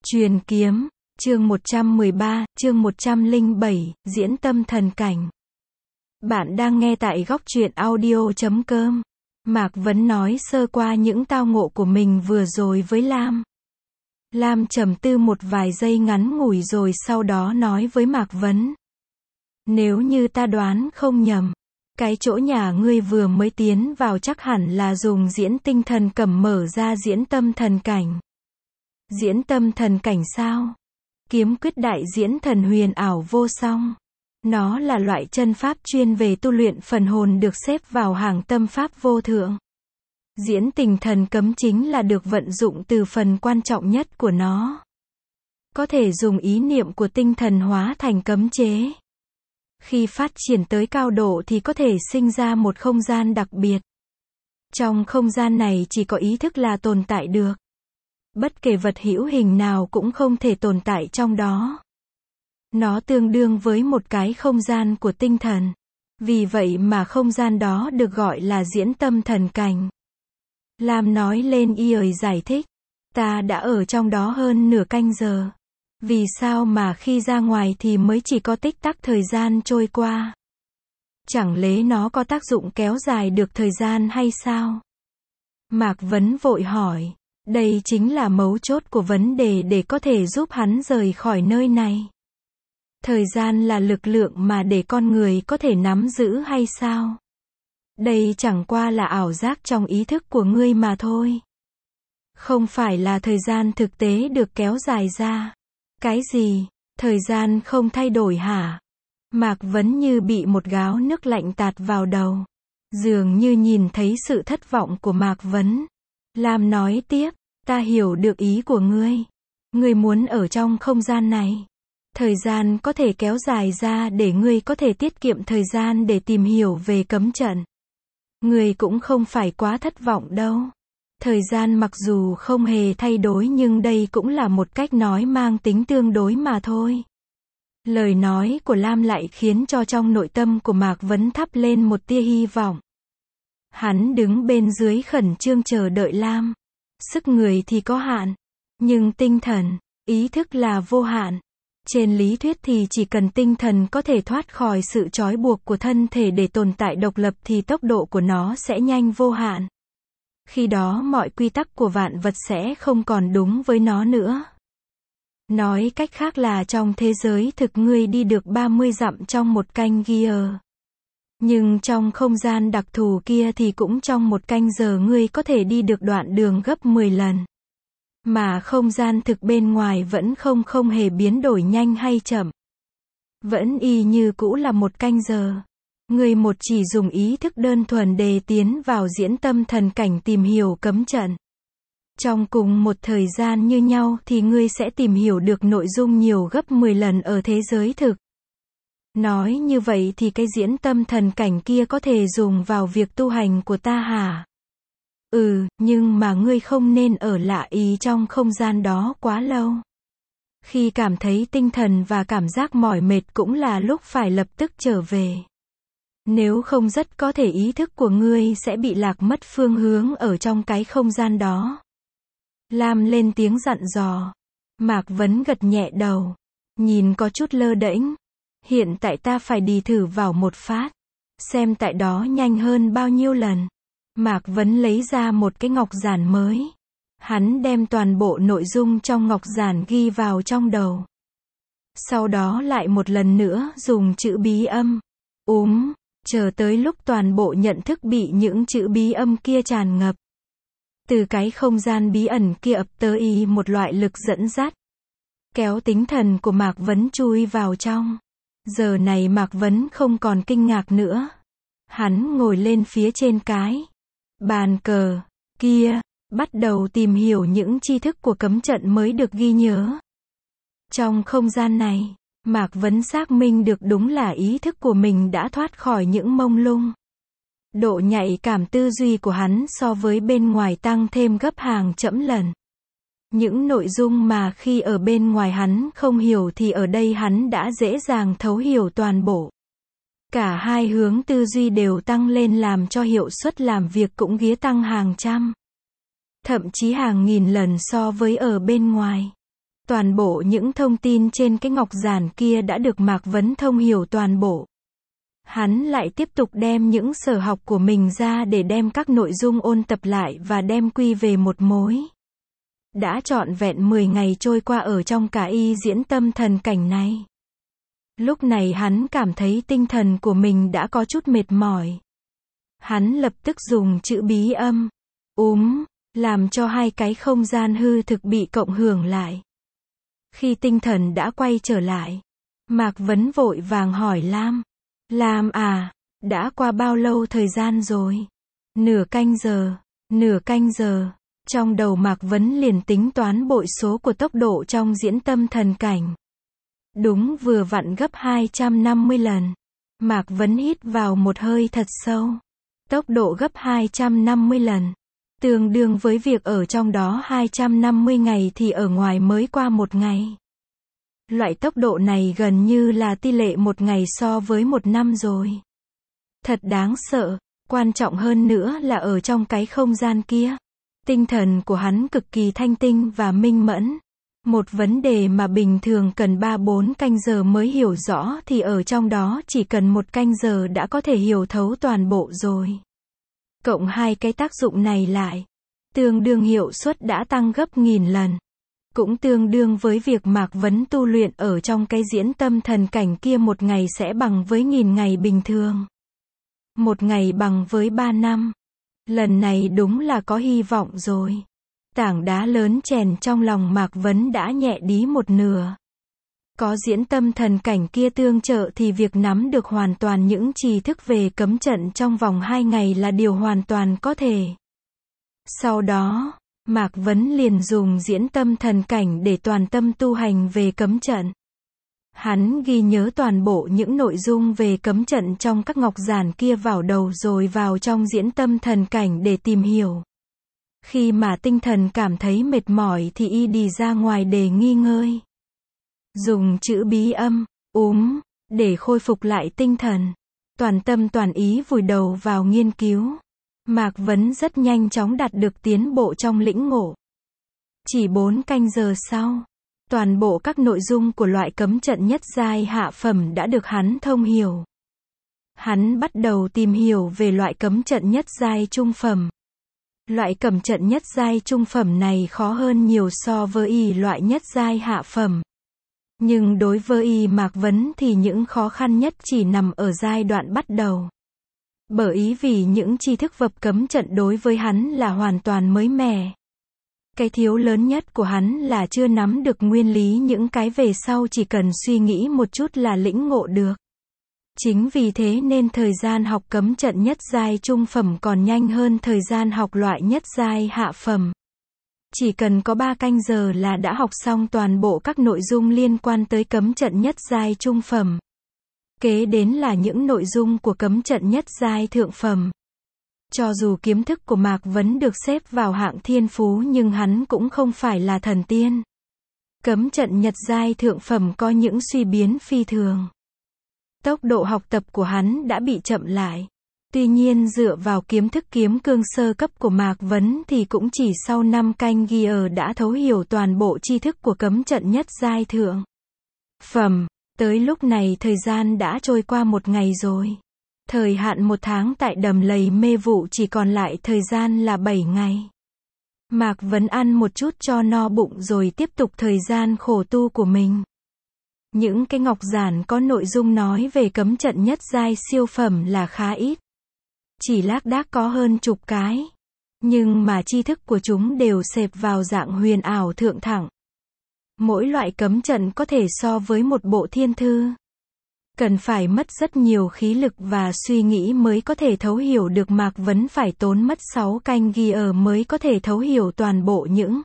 Truyền kiếm, chương 113, chương 107, diễn tâm thần cảnh. Bạn đang nghe tại góc truyện audio.com. Mạc Vấn nói sơ qua những tao ngộ của mình vừa rồi với Lam. Lam trầm tư một vài giây ngắn ngủi rồi sau đó nói với Mạc Vấn. Nếu như ta đoán không nhầm, cái chỗ nhà ngươi vừa mới tiến vào chắc hẳn là dùng diễn tinh thần cẩm mở ra diễn tâm thần cảnh. Diễn tâm thần cảnh sao? Kiếm quyết đại diễn thần huyền ảo vô song. Nó là loại chân pháp chuyên về tu luyện phần hồn được xếp vào hàng tâm pháp vô thượng. Diễn tình thần cấm chính là được vận dụng từ phần quan trọng nhất của nó. Có thể dùng ý niệm của tinh thần hóa thành cấm chế. Khi phát triển tới cao độ thì có thể sinh ra một không gian đặc biệt. Trong không gian này chỉ có ý thức là tồn tại được. Bất kể vật hữu hình nào cũng không thể tồn tại trong đó. Nó tương đương với một cái không gian của tinh thần. Vì vậy mà không gian đó được gọi là diễn tâm thần cảnh. Lam nói lên giải thích. Ta đã ở trong đó hơn nửa canh giờ. Vì sao mà khi ra ngoài thì mới chỉ có tích tắc thời gian trôi qua? Chẳng lẽ nó có tác dụng kéo dài được thời gian hay sao? Mạc Vấn vội hỏi. Đây chính là mấu chốt của vấn đề để có thể giúp hắn rời khỏi nơi này. Thời gian là lực lượng mà để con người có thể nắm giữ hay sao? Đây chẳng qua là ảo giác trong ý thức của ngươi mà thôi. Không phải là thời gian thực tế được kéo dài ra. Cái gì? Thời gian không thay đổi hả? Mạc Vấn như bị một gáo nước lạnh tạt vào đầu. Dường như nhìn thấy sự thất vọng của Mạc Vấn. Lam nói tiếp, ta hiểu được ý của ngươi. Ngươi muốn ở trong không gian này. Thời gian có thể kéo dài ra để ngươi có thể tiết kiệm thời gian để tìm hiểu về cấm trận. Ngươi cũng không phải quá thất vọng đâu. Thời gian mặc dù không hề thay đổi nhưng đây cũng là một cách nói mang tính tương đối mà thôi. Lời nói của Lam lại khiến cho trong nội tâm của Mạc Vấn thắp lên một tia hy vọng. Hắn đứng bên dưới khẩn trương chờ đợi Lam. Sức người thì có hạn, nhưng tinh thần, ý thức là vô hạn. Trên lý thuyết thì chỉ cần tinh thần có thể thoát khỏi sự trói buộc của thân thể để tồn tại độc lập thì tốc độ của nó sẽ nhanh vô hạn. Khi đó mọi quy tắc của vạn vật sẽ không còn đúng với nó nữa. Nói cách khác là trong thế giới thực ngươi đi được 30 dặm trong một canh giờ. Nhưng trong không gian đặc thù kia thì cũng trong một canh giờ ngươi có thể đi được đoạn đường gấp 10 lần. Mà không gian thực bên ngoài vẫn không hề biến đổi nhanh hay chậm. Vẫn y như cũ là một canh giờ. Ngươi một chỉ dùng ý thức đơn thuần để tiến vào diễn tâm thần cảnh tìm hiểu cấm trận. Trong cùng một thời gian như nhau thì ngươi sẽ tìm hiểu được nội dung nhiều gấp 10 lần ở thế giới thực. Nói như vậy thì cái diễn tâm thần cảnh kia có thể dùng vào việc tu hành của ta hả? Nhưng mà ngươi không nên ở lại trong không gian đó quá lâu. Khi cảm thấy tinh thần và cảm giác mỏi mệt cũng là lúc phải lập tức trở về. Nếu không rất có thể ý thức của ngươi sẽ bị lạc mất phương hướng ở trong cái không gian đó. Lam lên tiếng dặn dò. Mạc Vấn gật nhẹ đầu. Nhìn có chút lơ đễnh. Hiện tại ta phải đi thử vào một phát. Xem tại đó nhanh hơn bao nhiêu lần. Mạc Vấn lấy ra một cái ngọc giản mới. Hắn đem toàn bộ nội dung trong ngọc giản ghi vào trong đầu. Sau đó lại một lần nữa dùng chữ bí âm. Chờ tới lúc toàn bộ nhận thức bị những chữ bí âm kia tràn ngập. Từ cái không gian bí ẩn kia ập tới một loại lực dẫn dắt. Kéo tính thần của Mạc Vấn chui vào trong. Giờ này Mạc Vấn không còn kinh ngạc nữa. Hắn ngồi lên phía trên cái bàn cờ kia, bắt đầu tìm hiểu những tri thức của cấm trận mới được ghi nhớ. Trong không gian này, Mạc Vấn xác minh được đúng là ý thức của mình đã thoát khỏi những mông lung. Độ nhạy cảm tư duy của hắn so với bên ngoài tăng thêm gấp hàng trăm lần. Những nội dung mà khi ở bên ngoài hắn không hiểu thì ở đây hắn đã dễ dàng thấu hiểu toàn bộ. Cả hai hướng tư duy đều tăng lên làm cho hiệu suất làm việc cũng ghía tăng hàng trăm. Thậm chí hàng nghìn lần so với ở bên ngoài. Toàn bộ những thông tin trên cái ngọc giản kia đã được Mạc Vấn thông hiểu toàn bộ. Hắn lại tiếp tục đem những sở học của mình ra để đem các nội dung ôn tập lại và đem quy về một mối. Đã trọn vẹn 10 ngày trôi qua ở trong cả y diễn tâm thần cảnh này. Lúc này hắn cảm thấy tinh thần của mình đã có chút mệt mỏi. Hắn lập tức dùng chữ bí âm, làm cho hai cái không gian hư thực bị cộng hưởng lại. Khi tinh thần đã quay trở lại, Mạc Vấn vội vàng hỏi Lam. Lam à, đã qua bao lâu thời gian rồi? Nửa canh giờ. Trong đầu Mạc Vấn liền tính toán bội số của tốc độ trong diễn tâm thần cảnh. Đúng vừa vặn gấp 250 lần. Mạc Vấn hít vào một hơi thật sâu. Tốc độ gấp 250 lần. Tương đương với việc ở trong đó 250 ngày thì ở ngoài mới qua một ngày. Loại tốc độ này gần như là tỷ lệ một ngày so với một năm rồi. Thật đáng sợ, quan trọng hơn nữa là ở trong cái không gian kia. Tinh thần của hắn cực kỳ thanh tinh và minh mẫn. Một vấn đề mà bình thường cần 3-4 canh giờ mới hiểu rõ thì ở trong đó chỉ cần 1 canh giờ đã có thể hiểu thấu toàn bộ rồi. Cộng hai cái tác dụng này lại, tương đương hiệu suất đã tăng gấp 1000 lần. Cũng tương đương với việc Mạc Vấn tu luyện ở trong cái diễn tâm thần cảnh kia một ngày sẽ bằng với 1000 ngày bình thường. Một ngày bằng với 3 năm. Lần này đúng là có hy vọng rồi. Tảng đá lớn chèn trong lòng Mạc Vấn đã nhẹ đi một nửa. Có diễn tâm thần cảnh kia tương trợ thì việc nắm được hoàn toàn những tri thức về cấm trận trong vòng 2 ngày là điều hoàn toàn có thể. Sau đó, Mạc Vấn liền dùng diễn tâm thần cảnh để toàn tâm tu hành về cấm trận. Hắn ghi nhớ toàn bộ những nội dung về cấm trận trong các ngọc giản kia vào đầu rồi vào trong diễn tâm thần cảnh để tìm hiểu. Khi mà tinh thần cảm thấy mệt mỏi thì y đi ra ngoài để nghỉ ngơi. Dùng chữ bí âm, để khôi phục lại tinh thần. Toàn tâm toàn ý vùi đầu vào nghiên cứu. Mạc Vấn rất nhanh chóng đạt được tiến bộ trong lĩnh ngộ. Chỉ 4 canh giờ sau, toàn bộ các nội dung của loại cấm trận nhất giai hạ phẩm đã được hắn thông hiểu. Hắn bắt đầu tìm hiểu về loại cấm trận nhất giai trung phẩm. Loại cấm trận nhất giai trung phẩm này khó hơn nhiều so với loại nhất giai hạ phẩm. Nhưng đối với Mạc Vấn thì những khó khăn nhất chỉ nằm ở giai đoạn bắt đầu. Bởi vì những tri thức vập cấm trận đối với hắn là hoàn toàn mới mẻ. Cái thiếu lớn nhất của hắn là chưa nắm được nguyên lý, những cái về sau chỉ cần suy nghĩ một chút là lĩnh ngộ được. Chính vì thế nên thời gian học cấm trận nhất giai trung phẩm còn nhanh hơn thời gian học loại nhất giai hạ phẩm. Chỉ cần có 3 canh giờ là đã học xong toàn bộ các nội dung liên quan tới cấm trận nhất giai trung phẩm. Kế đến là những nội dung của cấm trận nhất giai thượng phẩm. Cho dù kiến thức của Mạc Vấn được xếp vào hạng thiên phú nhưng hắn cũng không phải là thần tiên. Cấm trận nhất giai thượng phẩm có những suy biến phi thường. Tốc độ học tập của hắn đã bị chậm lại. Tuy nhiên dựa vào kiến thức kiếm cương sơ cấp của Mạc Vấn thì cũng chỉ sau 5 canh giờ đã thấu hiểu toàn bộ tri thức của cấm trận nhất giai thượng phẩm. Tới lúc này thời gian đã trôi qua 1 ngày rồi. Thời hạn 1 tháng tại đầm lầy mê vụ chỉ còn lại thời gian là 7 ngày. Mạc Vấn ăn một chút cho no bụng rồi tiếp tục thời gian khổ tu của mình. Những cái ngọc giản có nội dung nói về cấm trận nhất giai siêu phẩm là khá ít. Chỉ lác đác có hơn chục cái. Nhưng mà tri thức của chúng đều xếp vào dạng huyền ảo thượng thẳng. Mỗi loại cấm trận có thể so với một bộ thiên thư. Cần phải mất rất nhiều khí lực và suy nghĩ mới có thể thấu hiểu được. Mạc Vấn phải tốn mất 6 canh giờ mới có thể thấu hiểu toàn bộ những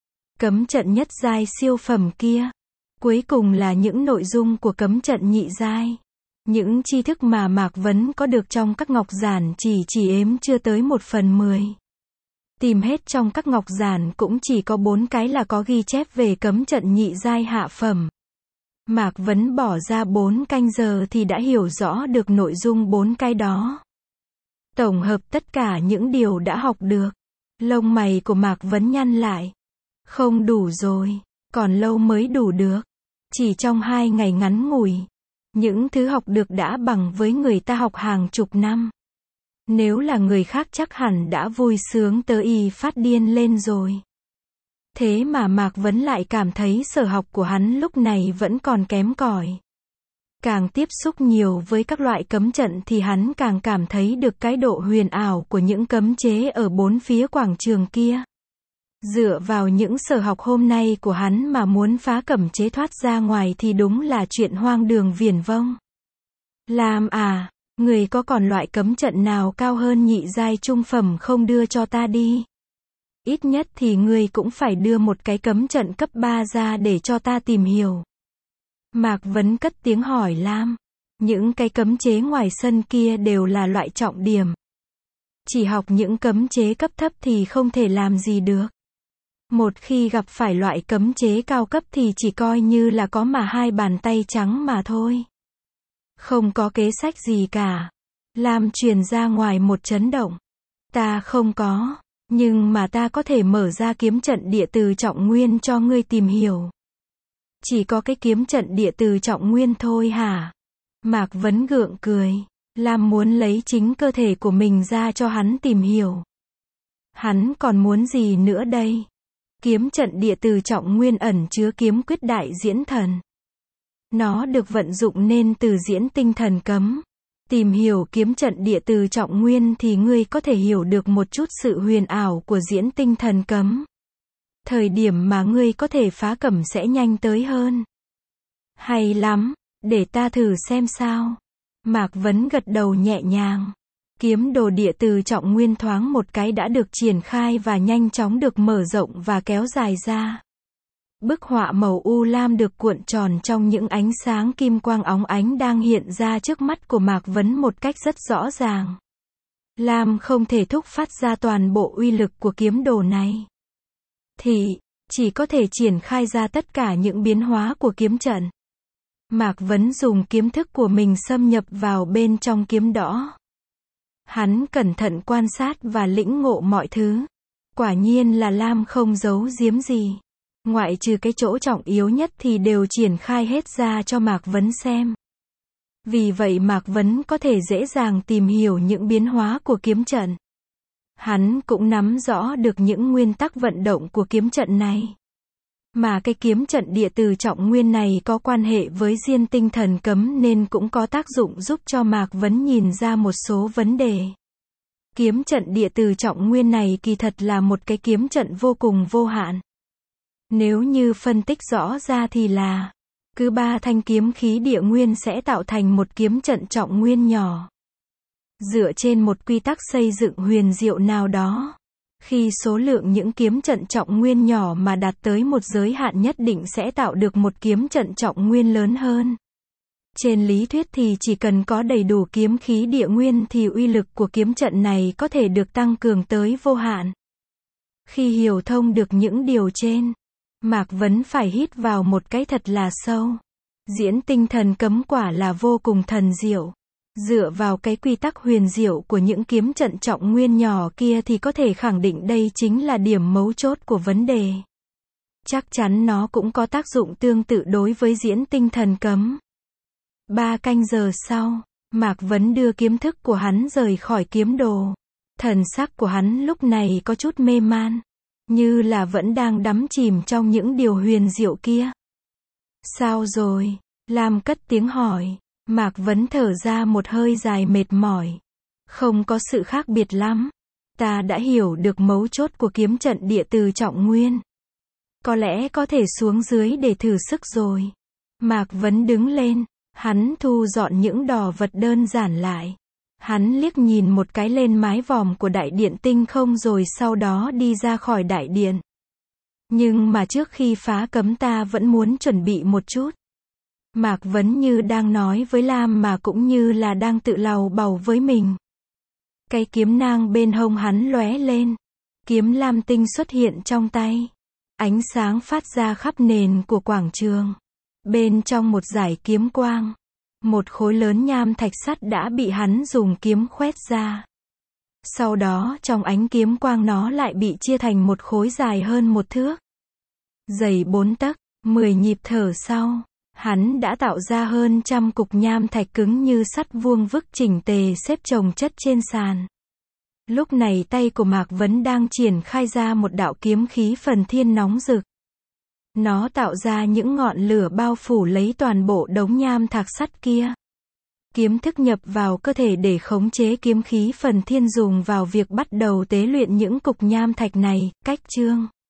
cấm trận nhất giai siêu phẩm kia. Cuối cùng là những nội dung của cấm trận nhị giai. Những tri thức mà Mạc Vấn có được trong các ngọc giản chỉ ếm chưa tới 1/10. Tìm hết trong các ngọc giản cũng chỉ có 4 cái là có ghi chép về cấm trận nhị giai hạ phẩm. Mạc Vấn bỏ ra 4 canh giờ thì đã hiểu rõ được nội dung 4 cái đó. Tổng hợp tất cả những điều đã học được. Lông mày của Mạc Vấn nhăn lại. Không đủ rồi. còn lâu mới đủ được. Chỉ trong 2 ngày ngắn ngủi, những thứ học được đã bằng với người ta học hàng chục năm. Nếu là người khác chắc hẳn đã vui sướng tới y phát điên lên rồi. Thế mà Mạc Vấn lại cảm thấy sở học của hắn lúc này vẫn còn kém cỏi. Càng tiếp xúc nhiều với các loại cấm trận thì hắn càng cảm thấy được cái độ huyền ảo của những cấm chế ở bốn phía quảng trường kia. Dựa vào những sở học hôm nay của hắn mà muốn phá cấm chế thoát ra ngoài thì đúng là chuyện hoang đường viển vông. Lam à, người có còn loại cấm trận nào cao hơn nhị giai trung phẩm không đưa cho ta đi? Ít nhất thì ngươi cũng phải đưa một cái cấm trận cấp 3 ra để cho ta tìm hiểu. Mạc Vấn cất tiếng hỏi Lam. Những cái cấm chế ngoài sân kia đều là loại trọng điểm. Chỉ học những cấm chế cấp thấp thì không thể làm gì được. Một khi gặp phải loại cấm chế cao cấp thì chỉ coi như là có mà 2 bàn tay trắng mà thôi. Không có kế sách gì cả. Lam truyền ra ngoài một chấn động. Ta không có, nhưng mà ta có thể mở ra kiếm trận địa từ trọng nguyên cho ngươi tìm hiểu. Chỉ có cái kiếm trận địa từ trọng nguyên thôi hả? Mạc Vấn gượng cười. Lam muốn lấy chính cơ thể của mình ra cho hắn tìm hiểu. Hắn còn muốn gì nữa đây? Kiếm trận địa từ trọng nguyên ẩn chứa kiếm quyết đại diễn thần. Nó được vận dụng nên từ diễn tinh thần cấm. Tìm hiểu kiếm trận địa từ trọng nguyên thì ngươi có thể hiểu được một chút sự huyền ảo của diễn tinh thần cấm. Thời điểm mà ngươi có thể phá cấm sẽ nhanh tới hơn. Hay lắm, để ta thử xem sao. Mạc Vấn gật đầu nhẹ nhàng. Kiếm đồ địa từ trọng nguyên thoáng một cái đã được triển khai và nhanh chóng được mở rộng và kéo dài ra. Bức họa màu u lam được cuộn tròn trong những ánh sáng kim quang óng ánh đang hiện ra trước mắt của Mạc Vấn một cách rất rõ ràng. Lam không thể thúc phát ra toàn bộ uy lực của kiếm đồ này. Thì, chỉ có thể triển khai ra tất cả những biến hóa của kiếm trận. Mạc Vấn dùng kiếm thức của mình xâm nhập vào bên trong kiếm đỏ. Hắn cẩn thận quan sát và lĩnh ngộ mọi thứ. Quả nhiên là Lam không giấu giếm gì. Ngoại trừ cái chỗ trọng yếu nhất thì đều triển khai hết ra cho Mạc Vấn xem. Vì vậy Mạc Vấn có thể dễ dàng tìm hiểu những biến hóa của kiếm trận. Hắn cũng nắm rõ được những nguyên tắc vận động của kiếm trận này. Mà cái kiếm trận địa từ trọng nguyên này có quan hệ với diên tinh thần cấm nên cũng có tác dụng giúp cho Mạc Vấn nhìn ra một số vấn đề. Kiếm trận địa từ trọng nguyên này kỳ thật là một cái kiếm trận vô cùng vô hạn. Nếu như phân tích rõ ra thì là, cứ 3 thanh kiếm khí địa nguyên sẽ tạo thành một kiếm trận trọng nguyên nhỏ. Dựa trên một quy tắc xây dựng huyền diệu nào đó, khi số lượng những kiếm trận trọng nguyên nhỏ mà đạt tới một giới hạn nhất định sẽ tạo được một kiếm trận trọng nguyên lớn hơn. Trên lý thuyết thì chỉ cần có đầy đủ kiếm khí địa nguyên thì uy lực của kiếm trận này có thể được tăng cường tới vô hạn. Khi hiểu thông được những điều trên, Mạc Vấn phải hít vào một cái thật là sâu. Diễn tinh thần cấm quả là vô cùng thần diệu. Dựa vào cái quy tắc huyền diệu của những kiếm trận trọng nguyên nhỏ kia thì có thể khẳng định đây chính là điểm mấu chốt của vấn đề. Chắc chắn nó cũng có tác dụng tương tự đối với diễn tinh thần cấm. 3 canh giờ sau, Mạc Vấn đưa kiếm thức của hắn rời khỏi kiếm đồ. Thần sắc của hắn lúc này có chút mê man, như là vẫn đang đắm chìm trong những điều huyền diệu kia. Sao rồi? Lam cất tiếng hỏi. Mạc Vấn thở ra một hơi dài mệt mỏi. Không có sự khác biệt lắm. Ta đã hiểu được mấu chốt của kiếm trận địa từ trọng nguyên. Có lẽ có thể xuống dưới để thử sức rồi. Mạc Vấn đứng lên. Hắn thu dọn những đồ vật đơn giản lại. Hắn liếc nhìn một cái lên mái vòm của đại điện tinh không rồi sau đó đi ra khỏi đại điện. Nhưng mà trước khi phá cấm ta vẫn muốn chuẩn bị một chút. Mạc Vấn như đang nói với Lam mà cũng như là đang tự lầu bầu với mình. Cái kiếm nang bên hông hắn lóe lên. Kiếm lam tinh xuất hiện trong tay. Ánh sáng phát ra khắp nền của quảng trường. Bên trong một dải kiếm quang, một khối lớn nham thạch sắt đã bị hắn dùng kiếm khoét ra. Sau đó trong ánh kiếm quang nó lại bị chia thành một khối dài hơn 1 thước, dày 4 tấc. 10 nhịp thở sau, hắn đã tạo ra hơn 100 cục nham thạch cứng như sắt vuông vức chỉnh tề xếp chồng chất trên sàn. Lúc này tay của Mạc Vấn đang triển khai ra một đạo kiếm khí phần thiên nóng rực. Nó tạo ra những ngọn lửa bao phủ lấy toàn bộ đống nham thạch sắt kia. Kiếm thức nhập vào cơ thể để khống chế kiếm khí phần thiên dùng vào việc bắt đầu tế luyện những cục nham thạch này. Cách chương